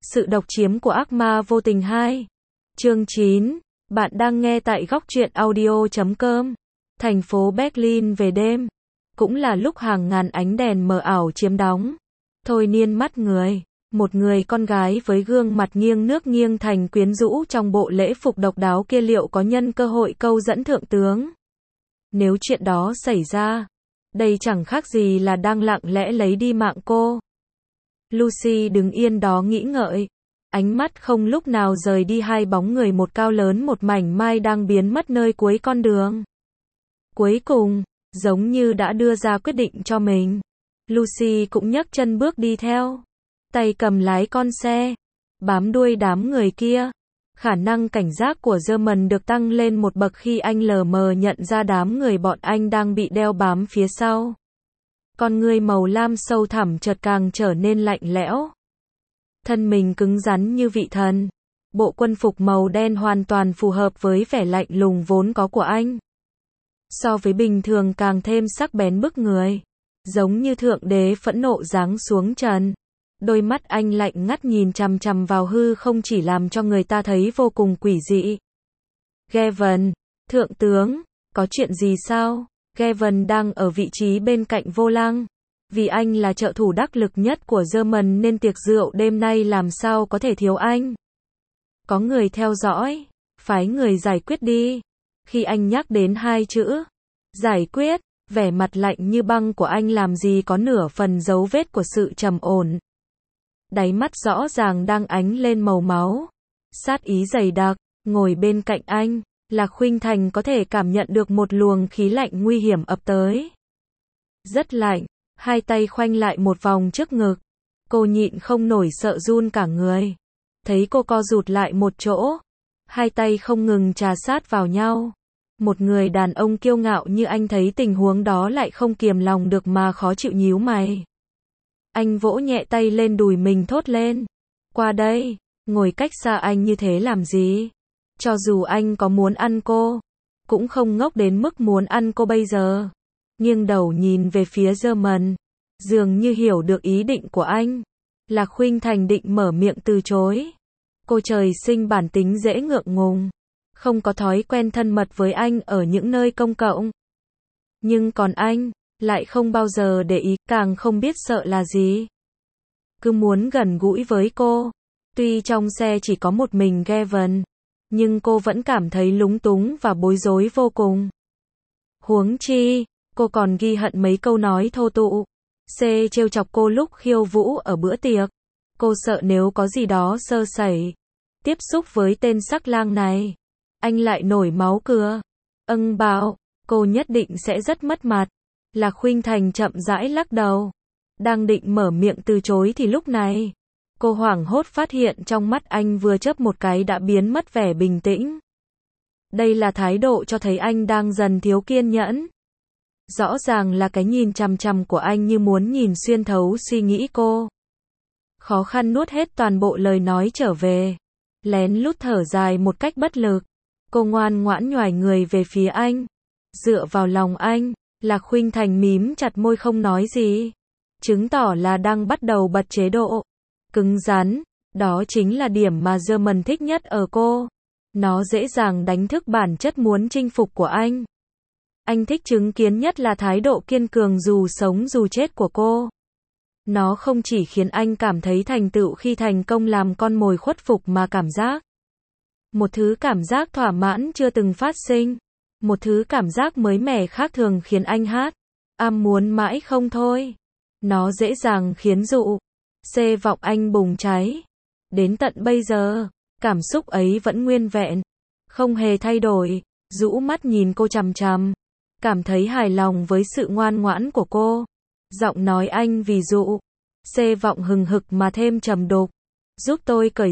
Sự độc chiếm của ác ma vô tình 2. Chương 9. Bạn đang nghe tại góc truyện audio.com. Thành phố Berlin về đêm. Cũng là lúc hàng ngàn ánh đèn mờ ảo chiếm đóng. Thôi miên mắt người. Một người con gái với gương mặt nghiêng nước nghiêng thành quyến rũ trong bộ lễ phục độc đáo kia liệu có nhân cơ hội câu dẫn thượng tướng? Nếu chuyện đó xảy ra, đây chẳng khác gì là đang lặng lẽ lấy đi mạng cô. Lucy đứng yên đó nghĩ ngợi. Ánh mắt không lúc nào rời đi hai bóng người, một cao lớn một mảnh mai đang biến mất nơi cuối con đường. Cuối cùng, giống như đã đưa ra quyết định cho mình, Lucy cũng nhấc chân bước đi theo. Tay cầm lái con xe, bám đuôi đám người kia. Khả năng cảnh giác của German được tăng lên một bậc khi anh lờ mờ nhận ra đám người bọn anh đang bị đeo bám phía sau. Con người màu lam sâu thẳm chợt càng trở nên lạnh lẽo. Thân mình cứng rắn như vị thần. Bộ quân phục màu đen hoàn toàn phù hợp với vẻ lạnh lùng vốn có của anh. So với bình thường càng thêm sắc bén bức người. Giống như thượng đế phẫn nộ giáng xuống trần. Đôi mắt anh lạnh ngắt nhìn chằm chằm vào hư không chỉ làm cho người ta thấy vô cùng quỷ dị. Gavin, thượng tướng, có chuyện gì sao? Gavin đang ở vị trí bên cạnh vô lăng. Vì anh là trợ thủ đắc lực nhất của German nên tiệc rượu đêm nay làm sao có thể thiếu anh. Có người theo dõi, phái người giải quyết đi. Khi anh nhắc đến hai chữ giải quyết, vẻ mặt lạnh như băng của anh làm gì có nửa phần dấu vết của sự trầm ổn. Đáy mắt rõ ràng đang ánh lên màu máu. Sát ý dày đặc. Ngồi bên cạnh anh, Lạc Khuynh Thành có thể cảm nhận được một luồng khí lạnh nguy hiểm ập tới. Rất lạnh. Hai tay khoanh lại một vòng trước ngực. Cô nhịn không nổi sợ run cả người. Thấy cô co rụt lại một chỗ. Hai tay không ngừng chà sát vào nhau. Một người đàn ông kiêu ngạo như anh thấy tình huống đó lại không kiềm lòng được mà khó chịu nhíu mày. Anh vỗ nhẹ tay lên đùi mình thốt lên. Qua đây, ngồi cách xa anh như thế làm gì? Cho dù anh có muốn ăn cô, cũng không ngốc đến mức muốn ăn cô bây giờ. Nghiêng đầu nhìn về phía German, dường như hiểu được ý định của anh. Lạc Khuynh Thành định mở miệng từ chối. Cô trời sinh bản tính dễ ngượng ngùng, không có thói quen thân mật với anh ở những nơi công cộng. Nhưng còn anh, lại không bao giờ để ý, càng không biết sợ là gì. Cứ muốn gần gũi với cô. Tuy trong xe chỉ có một mình Gavin, nhưng cô vẫn cảm thấy lúng túng và bối rối vô cùng. Huống chi, cô còn ghi hận mấy câu nói thô tục. Trêu chọc cô lúc khiêu vũ ở bữa tiệc. Cô sợ nếu có gì đó sơ sẩy, tiếp xúc với tên sắc lang này, anh lại nổi máu cưa. Bảo, cô nhất định sẽ rất mất mặt. Lạc Khuynh Thành chậm rãi lắc đầu. Đang định mở miệng từ chối thì lúc này, cô hoảng hốt phát hiện trong mắt anh vừa chớp một cái đã biến mất vẻ bình tĩnh. Đây là thái độ cho thấy anh đang dần thiếu kiên nhẫn. Rõ ràng là cái nhìn chằm chằm của anh như muốn nhìn xuyên thấu suy nghĩ cô. Khó khăn nuốt hết toàn bộ lời nói trở về. Lén lút thở dài một cách bất lực. Cô ngoan ngoãn nhoài người về phía anh. Dựa vào lòng anh. Lạc Khuynh Thành mím chặt môi không nói gì. Chứng tỏ là đang bắt đầu bật chế độ cứng rắn. Đó chính là điểm mà German thích nhất ở cô. Nó dễ dàng đánh thức bản chất muốn chinh phục của anh. Anh thích chứng kiến nhất là thái độ kiên cường dù sống dù chết của cô. Nó không chỉ khiến anh cảm thấy thành tựu khi thành công làm con mồi khuất phục mà cảm giác. Một thứ cảm giác thỏa mãn chưa từng phát sinh. Một thứ cảm giác mới mẻ khác thường khiến anh muốn mãi không thôi. Nó dễ dàng khiến vọng anh bùng cháy. Đến tận bây giờ, cảm xúc ấy vẫn nguyên vẹn, không hề thay đổi. Rũ mắt nhìn cô chằm chằm, cảm thấy hài lòng với sự ngoan ngoãn của cô. Giọng nói anh vì vọng hừng hực mà thêm trầm đục. Giúp tôi cởi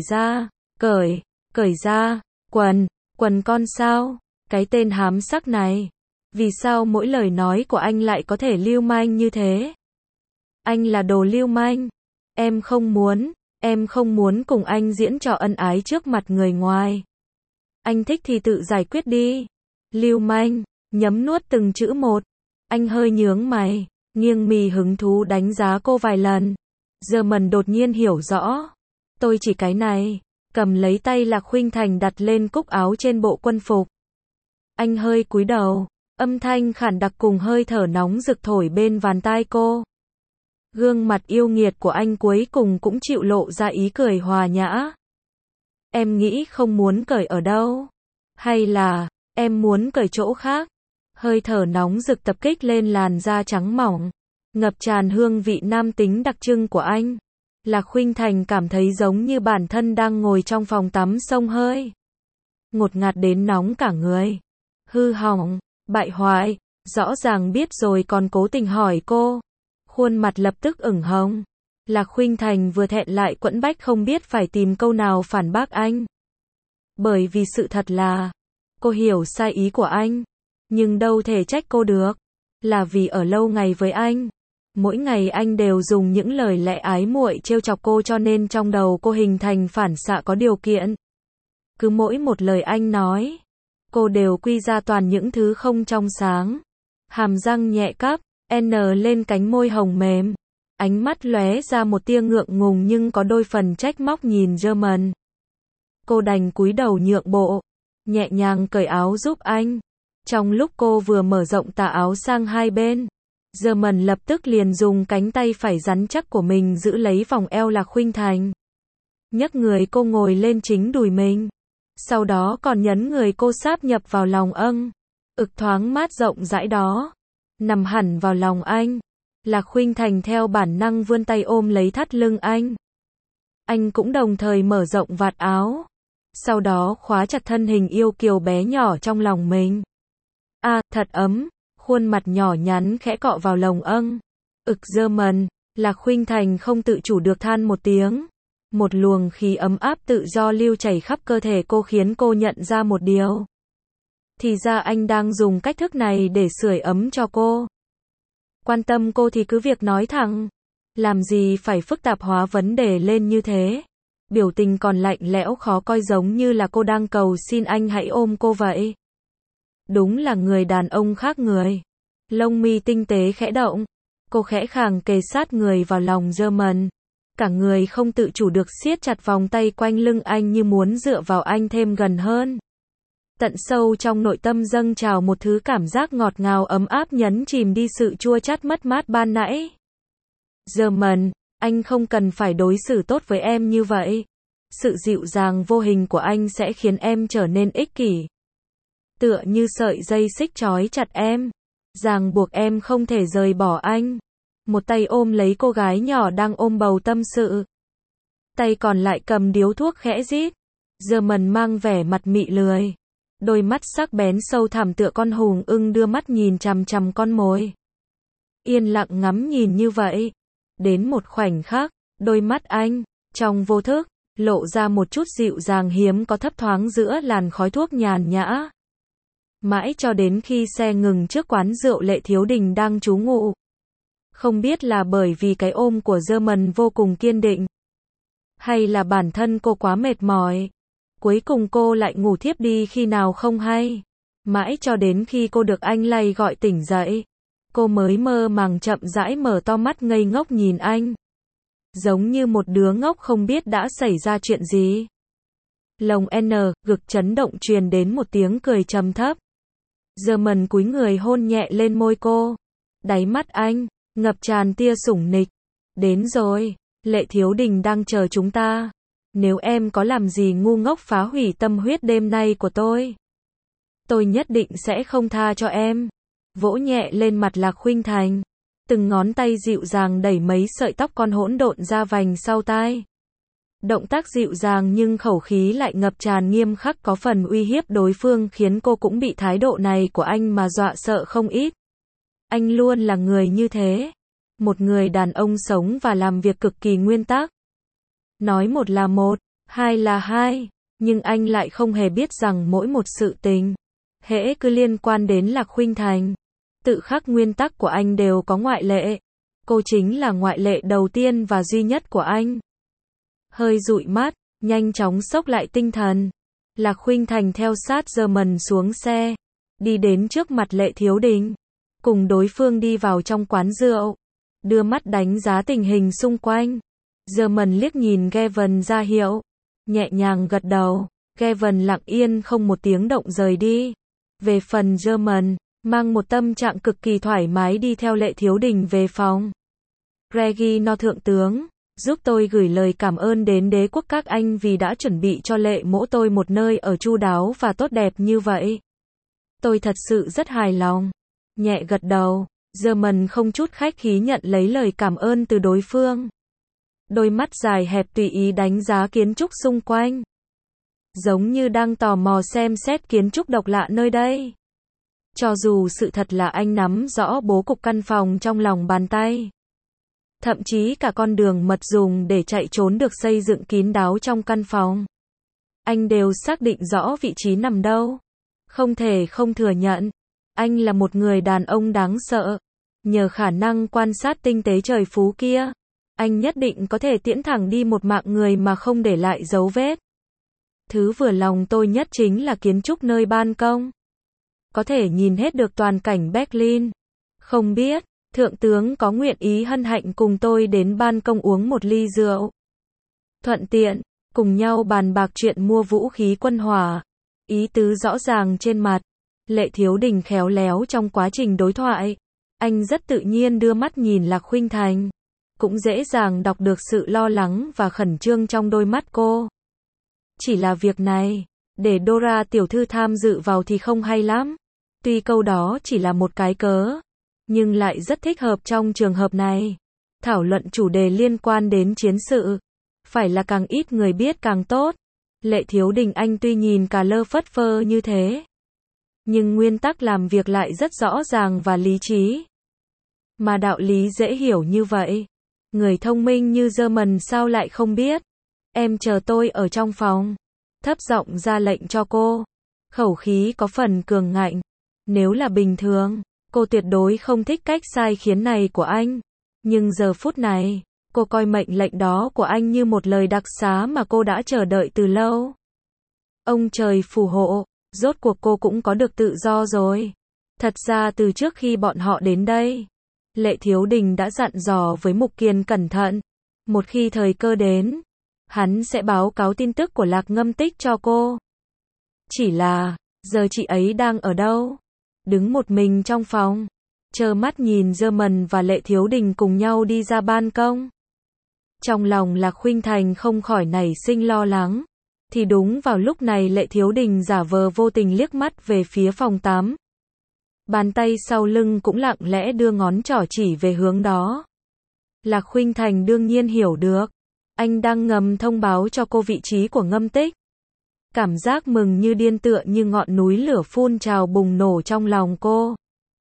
ra, quần con sao? Cái tên hám sắc này. Vì sao mỗi lời nói của anh lại có thể lưu manh như thế? Anh là đồ lưu manh. Em không muốn cùng anh diễn trò ân ái trước mặt người ngoài. Anh thích thì tự giải quyết đi. Lưu manh, nhấm nuốt từng chữ một. Anh hơi nhướng mày, nghiêng mì hứng thú đánh giá cô vài lần. German đột nhiên hiểu rõ. Tôi chỉ cái này. Cầm lấy tay Lạc Khuynh Thành đặt lên cúc áo trên bộ quân phục. Anh hơi cúi đầu, âm thanh khản đặc cùng hơi thở nóng rực thổi bên vàn tai cô. Gương mặt yêu nghiệt của anh cuối cùng cũng chịu lộ ra ý cười hòa nhã. Em nghĩ không muốn cởi ở đâu? Hay là, em muốn cởi chỗ khác? Hơi thở nóng rực tập kích lên làn da trắng mỏng, ngập tràn hương vị nam tính đặc trưng của anh. Lạc Khuynh Thành cảm thấy giống như bản thân đang ngồi trong phòng tắm xông hơi. Ngột ngạt đến nóng cả người. Hư hỏng, bại hoại, rõ ràng biết rồi còn cố tình hỏi cô. Khuôn mặt lập tức ửng hồng. Lạc Khuynh Thành vừa thẹn lại quẫn bách không biết phải tìm câu nào phản bác anh. Bởi vì sự thật là, cô hiểu sai ý của anh. Nhưng đâu thể trách cô được. Là vì ở lâu ngày với anh. Mỗi ngày anh đều dùng những lời lẽ ái muội trêu chọc cô cho nên trong đầu cô hình thành phản xạ có điều kiện. Cứ mỗi một lời anh nói, cô đều quy ra toàn những thứ không trong sáng. Hàm răng nhẹ cắp, N lên cánh môi hồng mềm. Ánh mắt lóe ra một tia ngượng ngùng nhưng có đôi phần trách móc nhìn German. Cô đành cúi đầu nhượng bộ, nhẹ nhàng cởi áo giúp anh. Trong lúc cô vừa mở rộng tà áo sang hai bên, German lập tức liền dùng cánh tay phải rắn chắc của mình giữ lấy vòng eo Lạc Khuynh Thành. Nhấc người cô ngồi lên chính đùi mình. Sau đó còn nhấn người cô sáp nhập vào lòng âng. Ực thoáng mát rộng rãi đó. Nằm hẳn vào lòng anh. Lạc Khuynh Thành theo bản năng vươn tay ôm lấy thắt lưng anh. Anh cũng đồng thời mở rộng vạt áo. Sau đó khóa chặt thân hình yêu kiều bé nhỏ trong lòng mình. Thật ấm. Khuôn mặt nhỏ nhắn khẽ cọ vào lồng âng. Ực German. Lạc Khuynh Thành không tự chủ được than một tiếng. Một luồng khí ấm áp tự do lưu chảy khắp cơ thể cô khiến cô nhận ra một điều. Thì ra anh đang dùng cách thức này để sưởi ấm cho cô. Quan tâm cô thì cứ việc nói thẳng. Làm gì phải phức tạp hóa vấn đề lên như thế. Biểu tình còn lạnh lẽo khó coi giống như là cô đang cầu xin anh hãy ôm cô vậy. Đúng là người đàn ông khác người. Lông mi tinh tế khẽ động. Cô khẽ khàng kề sát người vào lòng German. Cả người không tự chủ được siết chặt vòng tay quanh lưng anh như muốn dựa vào anh thêm gần hơn. Tận sâu trong nội tâm dâng trào một thứ cảm giác ngọt ngào ấm áp nhấn chìm đi sự chua chát mất mát ban nãy. German, anh không cần phải đối xử tốt với em như vậy. Sự dịu dàng vô hình của anh sẽ khiến em trở nên ích kỷ. Tựa như sợi dây xích trói chặt em. Ràng buộc em không thể rời bỏ anh. Một tay ôm lấy cô gái nhỏ đang ôm bầu tâm sự. Tay còn lại cầm điếu thuốc khẽ rít. German mang vẻ mặt mị lười. Đôi mắt sắc bén sâu thẳm tựa con hùng ưng đưa mắt nhìn chằm chằm con mồi. Yên lặng ngắm nhìn như vậy. Đến một khoảnh khắc, đôi mắt anh, trong vô thức, lộ ra một chút dịu dàng hiếm có thấp thoáng giữa làn khói thuốc nhàn nhã. Mãi cho đến khi xe ngừng trước quán rượu Lệ Thiếu Đình đang trú ngụ. Không biết là bởi vì cái ôm của German vô cùng kiên định. Hay là bản thân cô quá mệt mỏi. Cuối cùng cô lại ngủ thiếp đi khi nào không hay. Mãi cho đến khi cô được anh lay gọi tỉnh dậy. Cô mới mơ màng chậm rãi mở to mắt ngây ngốc nhìn anh. Giống như một đứa ngốc không biết đã xảy ra chuyện gì. Lồng N, ngực chấn động truyền đến một tiếng cười trầm thấp. German cúi người hôn nhẹ lên môi cô. Đáy mắt anh, ngập tràn tia sủng nịch. Đến rồi, Lệ Thiếu Đình đang chờ chúng ta. Nếu em có làm gì ngu ngốc phá hủy tâm huyết đêm nay của tôi nhất định sẽ không tha cho em. Vỗ nhẹ lên mặt Lạc Khuynh Thành. Từng ngón tay dịu dàng đẩy mấy sợi tóc con hỗn độn ra vành sau tai. Động tác dịu dàng nhưng khẩu khí lại ngập tràn nghiêm khắc có phần uy hiếp đối phương khiến cô cũng bị thái độ này của anh mà dọa sợ không ít. Anh luôn là người như thế. Một người đàn ông sống và làm việc cực kỳ nguyên tắc. Nói một là một, hai là hai. Nhưng anh lại không hề biết rằng mỗi một sự tình, hễ cứ liên quan đến Lạc Khuynh Thành, tự khắc nguyên tắc của anh đều có ngoại lệ. Cô chính là ngoại lệ đầu tiên và duy nhất của anh. Hơi dụi mắt, nhanh chóng xốc lại tinh thần. Lạc Khuynh Thành theo sát German xuống xe, đi đến trước mặt Lệ Thiếu Đình, cùng đối phương đi vào trong quán rượu, đưa mắt đánh giá tình hình xung quanh. German liếc nhìn Gavin ra hiệu, nhẹ nhàng gật đầu. Gavin lặng yên không một tiếng động rời đi. Về phần German, mang một tâm trạng cực kỳ thoải mái đi theo Lệ Thiếu Đình về phòng. Regino thượng tướng, giúp tôi gửi lời cảm ơn đến đế quốc các anh vì đã chuẩn bị cho Lệ mỗ tôi một nơi ở chu đáo và tốt đẹp như vậy. Tôi thật sự rất hài lòng. Nhẹ gật đầu, German không chút khách khí nhận lấy lời cảm ơn từ đối phương. Đôi mắt dài hẹp tùy ý đánh giá kiến trúc xung quanh. Giống như đang tò mò xem xét kiến trúc độc lạ nơi đây. Cho dù sự thật là anh nắm rõ bố cục căn phòng trong lòng bàn tay. Thậm chí cả con đường mật dùng để chạy trốn được xây dựng kín đáo trong căn phòng. Anh đều xác định rõ vị trí nằm đâu. Không thể không thừa nhận, anh là một người đàn ông đáng sợ. Nhờ khả năng quan sát tinh tế trời phú kia, anh nhất định có thể tiễn thẳng đi một mạng người mà không để lại dấu vết. Thứ vừa lòng tôi nhất chính là kiến trúc nơi ban công. Có thể nhìn hết được toàn cảnh Berlin. Không biết, thượng tướng có nguyện ý hân hạnh cùng tôi đến ban công uống một ly rượu. Thuận tiện, cùng nhau bàn bạc chuyện mua vũ khí quân hỏa. Ý tứ rõ ràng trên mặt. Lệ Thiếu Đình khéo léo trong quá trình đối thoại. Anh rất tự nhiên đưa mắt nhìn Lạc Khuynh Thành. Cũng dễ dàng đọc được sự lo lắng và khẩn trương trong đôi mắt cô. Chỉ là việc này, để Dora tiểu thư tham dự vào thì không hay lắm. Tuy câu đó chỉ là một cái cớ, nhưng lại rất thích hợp trong trường hợp này. Thảo luận chủ đề liên quan đến chiến sự. Phải là càng ít người biết càng tốt. Lệ Thiếu Đình anh tuy nhìn cà lơ phất phơ như thế, nhưng nguyên tắc làm việc lại rất rõ ràng và lý trí. Mà đạo lý dễ hiểu như vậy, người thông minh như German sao lại không biết. Em chờ tôi ở trong phòng. Thấp giọng ra lệnh cho cô. Khẩu khí có phần cường ngạnh. Nếu là bình thường, cô tuyệt đối không thích cách sai khiến này của anh. Nhưng giờ phút này, cô coi mệnh lệnh đó của anh như một lời đặc xá mà cô đã chờ đợi từ lâu. Ông trời phù hộ, rốt cuộc cô cũng có được tự do rồi. Thật ra từ trước khi bọn họ đến đây, Lệ Thiếu Đình đã dặn dò với Mục Kiền cẩn thận. Một khi thời cơ đến, hắn sẽ báo cáo tin tức của Lạc Ngâm Tích cho cô. Chỉ là, giờ chị ấy đang ở đâu? Đứng một mình trong phòng, trơ mắt nhìn German và Lệ Thiếu Đình cùng nhau đi ra ban công. Trong lòng Lạc Khuynh Thành không khỏi nảy sinh lo lắng. Thì đúng vào lúc này Lệ Thiếu Đình giả vờ vô tình liếc mắt về phía phòng tắm. Bàn tay sau lưng cũng lặng lẽ đưa ngón trỏ chỉ về hướng đó. Lạc Khuynh Thành đương nhiên hiểu được. Anh đang ngầm thông báo cho cô vị trí của Ngâm Tích. Cảm giác mừng như điên tựa như ngọn núi lửa phun trào bùng nổ trong lòng cô.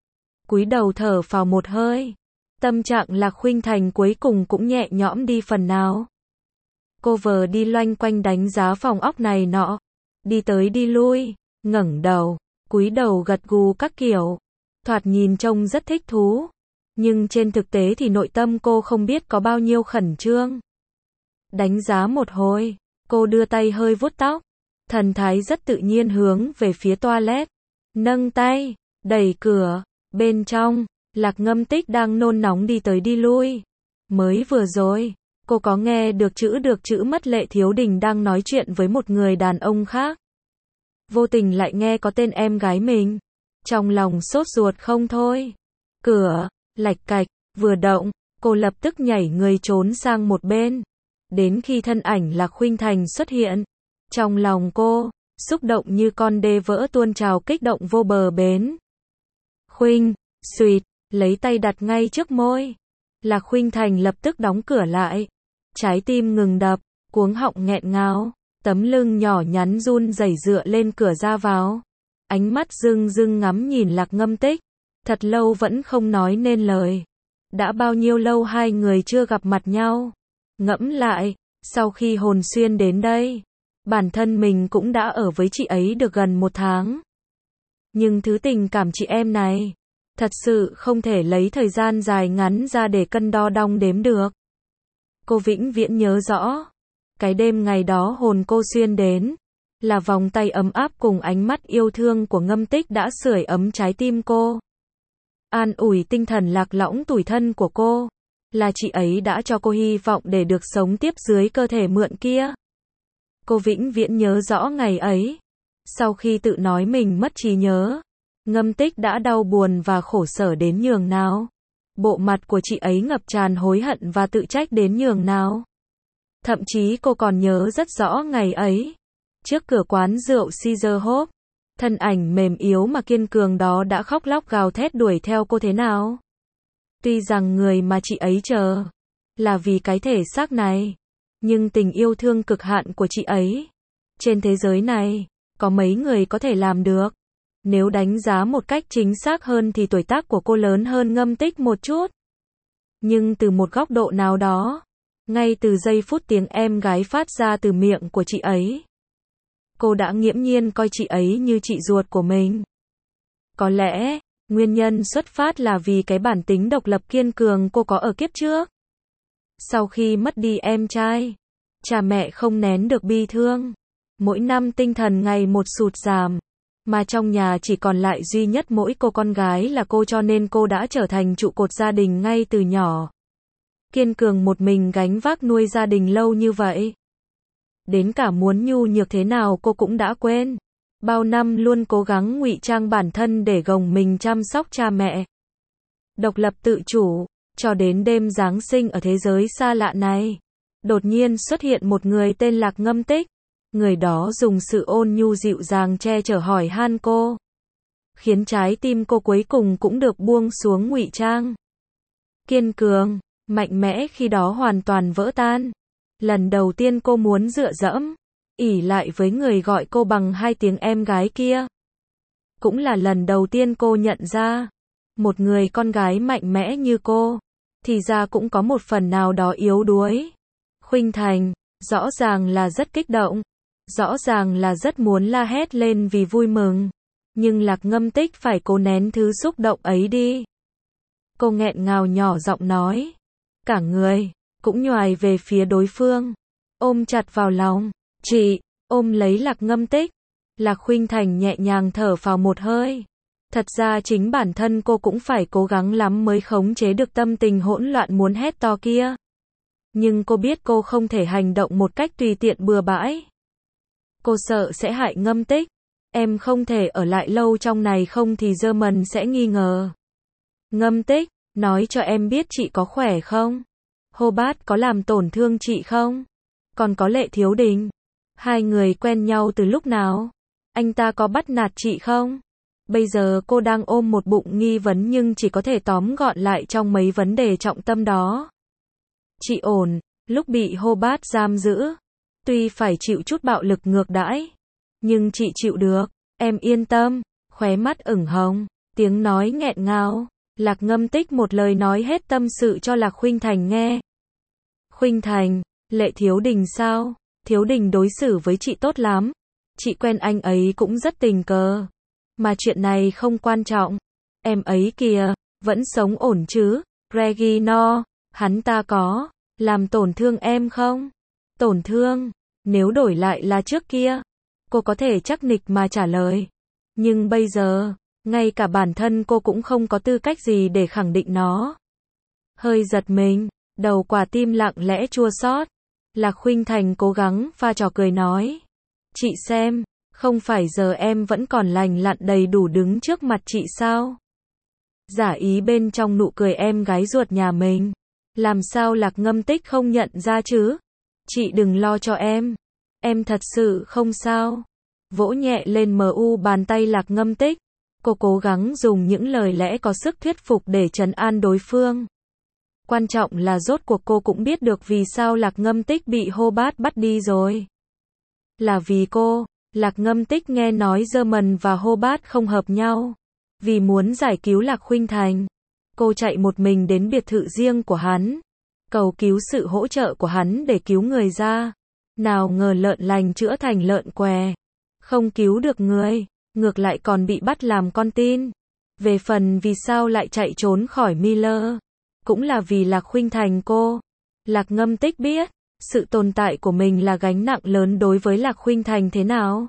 Cúi đầu thở phào một hơi. Tâm trạng Lạc Khuynh Thành cuối cùng cũng nhẹ nhõm đi phần nào. Cô vờ đi loanh quanh đánh giá phòng ốc này nọ. Đi tới đi lui, ngẩng đầu, cúi đầu gật gù các kiểu. Thoạt nhìn trông rất thích thú. Nhưng trên thực tế thì nội tâm cô không biết có bao nhiêu khẩn trương. Đánh giá một hồi, cô đưa tay hơi vuốt tóc. Thần thái rất tự nhiên hướng về phía toilet. Nâng tay, đẩy cửa. Bên trong, Lạc Ngâm Tích đang nôn nóng đi tới đi lui. Mới vừa rồi, cô có nghe được chữ mất Lệ Thiếu Đình đang nói chuyện với một người đàn ông khác. Vô tình lại nghe có tên em gái mình. Trong lòng sốt ruột không thôi. Cửa, lạch cạch, vừa động, cô lập tức nhảy người trốn sang một bên. Đến khi thân ảnh Lạc Khuynh Thành xuất hiện, trong lòng cô, xúc động như con đê vỡ tuôn trào kích động vô bờ bến. Khuynh, suýt, lấy tay đặt ngay trước môi. Lạc Khuynh Thành lập tức đóng cửa lại. Trái tim ngừng đập, cuống họng nghẹn ngào, tấm lưng nhỏ nhắn run rẩy dựa lên cửa ra vào. Ánh mắt rưng rưng ngắm nhìn Lạc Ngâm Tích. Thật lâu vẫn không nói nên lời. Đã bao nhiêu lâu hai người chưa gặp mặt nhau. Ngẫm lại, sau khi Hồn Xuyên đến đây, bản thân mình cũng đã ở với chị ấy được gần 1 tháng. Nhưng thứ tình cảm chị em này, thật sự không thể lấy thời gian dài ngắn ra để cân đo đong đếm được. Cô vĩnh viễn nhớ rõ. Cái đêm ngày đó hồn cô xuyên đến, là vòng tay ấm áp cùng ánh mắt yêu thương của Ngâm Tích đã sưởi ấm trái tim cô. An ủi tinh thần lạc lõng tủi thân của cô. là chị ấy đã cho cô hy vọng để được sống tiếp dưới cơ thể mượn kia. Cô vĩnh viễn nhớ rõ ngày ấy. Sau khi tự nói mình mất trí nhớ, Ngâm Tích đã đau buồn và khổ sở đến nhường nào. Bộ mặt của chị ấy ngập tràn hối hận và tự trách đến nhường nào. Thậm chí cô còn nhớ rất rõ ngày ấy. Trước cửa quán rượu Caesar Hope, thân ảnh mềm yếu mà kiên cường đó đã khóc lóc gào thét đuổi theo cô thế nào. Tuy rằng người mà chị ấy chờ là vì cái thể xác này, nhưng tình yêu thương cực hạn của chị ấy, trên thế giới này, có mấy người có thể làm được. Nếu đánh giá một cách chính xác hơn thì tuổi tác của cô lớn hơn Ngâm Tích một chút. Nhưng từ một góc độ nào đó, ngay từ giây phút tiếng em gái phát ra từ miệng của chị ấy, cô đã nghiễm nhiên coi chị ấy như chị ruột của mình. Có lẽ, nguyên nhân xuất phát là vì cái bản tính độc lập kiên cường cô có ở kiếp trước. Sau khi mất đi em trai, cha mẹ không nén được bi thương. Mỗi năm tinh thần ngày một sụt giảm, mà trong nhà chỉ còn lại duy nhất mỗi cô con gái là cô, cho nên cô đã trở thành trụ cột gia đình ngay từ nhỏ. Kiên cường một mình gánh vác nuôi gia đình lâu như vậy. Đến cả muốn nhu nhược thế nào cô cũng đã quên. Bao năm luôn cố gắng ngụy trang bản thân để gồng mình chăm sóc cha mẹ. Độc lập tự chủ, cho đến đêm Giáng sinh ở thế giới xa lạ này. Đột nhiên xuất hiện một người tên Lạc Ngâm Tích. Người đó dùng sự ôn nhu dịu dàng che chở hỏi han cô, khiến trái tim cô cuối cùng cũng được buông xuống ngụy trang. Kiên cường, mạnh mẽ khi đó hoàn toàn vỡ tan. Lần đầu tiên cô muốn dựa dẫm, ỷ lại với người gọi cô bằng hai tiếng em gái kia. Cũng là lần đầu tiên cô nhận ra, một người con gái mạnh mẽ như cô, thì ra cũng có một phần nào đó yếu đuối. Khuynh Thành, rõ ràng là rất kích động. Rõ ràng là rất muốn la hét lên vì vui mừng. Nhưng Lạc Ngâm Tích phải cố nén thứ xúc động ấy đi. Cô nghẹn ngào nhỏ giọng nói. Cả người cũng nhoài về phía đối phương, ôm chặt vào lòng. Chị, ôm lấy Lạc Ngâm Tích. Lạc Khuynh Thành nhẹ nhàng thở phào một hơi. Thật ra chính bản thân cô cũng phải cố gắng lắm mới khống chế được tâm tình hỗn loạn muốn hét to kia. Nhưng cô biết cô không thể hành động một cách tùy tiện bừa bãi. Cô sợ sẽ hại Ngâm Tích. Em không thể ở lại lâu trong này không thì German sẽ nghi ngờ. Ngâm Tích, nói cho em biết chị có khỏe không? Hobart có làm tổn thương chị không? Còn có Lệ Thiếu Đình. Hai người quen nhau từ lúc nào? Anh ta có bắt nạt chị không? Bây giờ cô đang ôm một bụng nghi vấn nhưng chỉ có thể tóm gọn lại trong mấy vấn đề trọng tâm đó. Chị ổn, lúc bị Hobart giam giữ. Tuy phải chịu chút bạo lực ngược đãi, nhưng chị chịu được, em yên tâm. Khóe mắt ửng hồng, tiếng nói nghẹn ngào. Lạc Ngâm Tích một lời nói hết tâm sự cho Lạc Khuynh Thành nghe. Khuynh Thành, Lệ Thiếu Đình sao? Thiếu Đình đối xử với chị tốt lắm. Chị quen anh ấy cũng rất tình cờ. Mà chuyện này không quan trọng. Em ấy kìa, vẫn sống ổn chứ? Regina, hắn ta có làm tổn thương em không? Tổn thương, nếu đổi lại là trước kia, cô có thể chắc nịch mà trả lời. Nhưng bây giờ, ngay cả bản thân cô cũng không có tư cách gì để khẳng định nó. Hơi giật mình, đầu quả tim lặng lẽ chua xót. Lạc Khuynh Thành cố gắng pha trò cười nói. Chị xem, không phải giờ em vẫn còn lành lặn đầy đủ đứng trước mặt chị sao? Giả ý bên trong nụ cười em gái ruột nhà mình. Làm sao Lạc Ngâm Tích không nhận ra chứ? Chị đừng lo cho em thật sự không sao. Vỗ nhẹ lên bàn tay Lạc Ngâm Tích. Cô cố gắng dùng những lời lẽ có sức thuyết phục để trấn an đối phương. Quan trọng là rốt cuộc cô cũng biết được vì sao Lạc Ngâm Tích bị Hobart bắt đi rồi. Là vì cô, Lạc Ngâm Tích nghe nói German và Hobart không hợp nhau. Vì muốn giải cứu Lạc Khuynh Thành, cô chạy một mình đến biệt thự riêng của hắn, cầu cứu sự hỗ trợ của hắn để cứu người ra. Nào ngờ lợn lành chữa thành lợn què, không cứu được người, ngược lại còn bị bắt làm con tin. Về phần vì sao lại chạy trốn khỏi Miller, cũng là vì Lạc Khuynh Thành cô. Lạc Ngâm Tích biết, sự tồn tại của mình là gánh nặng lớn đối với Lạc Khuynh Thành thế nào.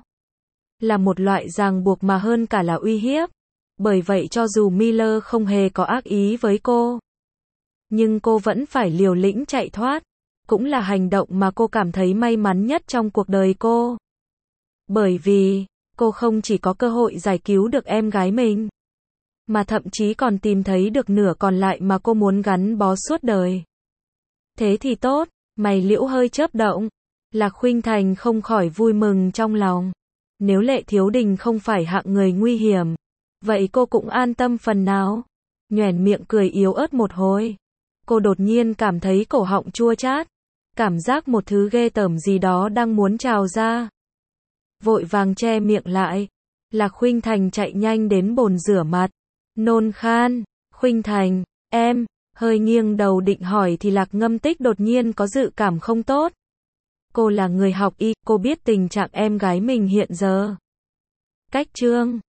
Là một loại ràng buộc mà hơn cả là uy hiếp. Bởi vậy cho dù Miller không hề có ác ý với cô, Nhưng cô vẫn phải liều lĩnh chạy thoát. Cũng là hành động mà cô cảm thấy may mắn nhất trong cuộc đời cô. Bởi vì, cô không chỉ có cơ hội giải cứu được em gái mình, mà thậm chí còn tìm thấy được nửa còn lại mà cô muốn gắn bó suốt đời. Thế thì tốt, mày liễu hơi chớp động. Lạc Khuynh Thành không khỏi vui mừng trong lòng. Nếu Lệ Thiếu Đình không phải hạng người nguy hiểm, vậy cô cũng an tâm phần nào. Nhoẻn miệng cười yếu ớt một hồi. Cô đột nhiên cảm thấy cổ họng chua chát. Cảm giác một thứ ghê tởm gì đó đang muốn trào ra. Vội vàng che miệng lại. Lạc Khuynh Thành chạy nhanh đến bồn rửa mặt. Nôn khan. Khuynh Thành, em. Hơi nghiêng đầu định hỏi thì Lạc Ngâm Tích đột nhiên có dự cảm không tốt. Cô là người học y, cô biết tình trạng em gái mình hiện giờ. Cách chương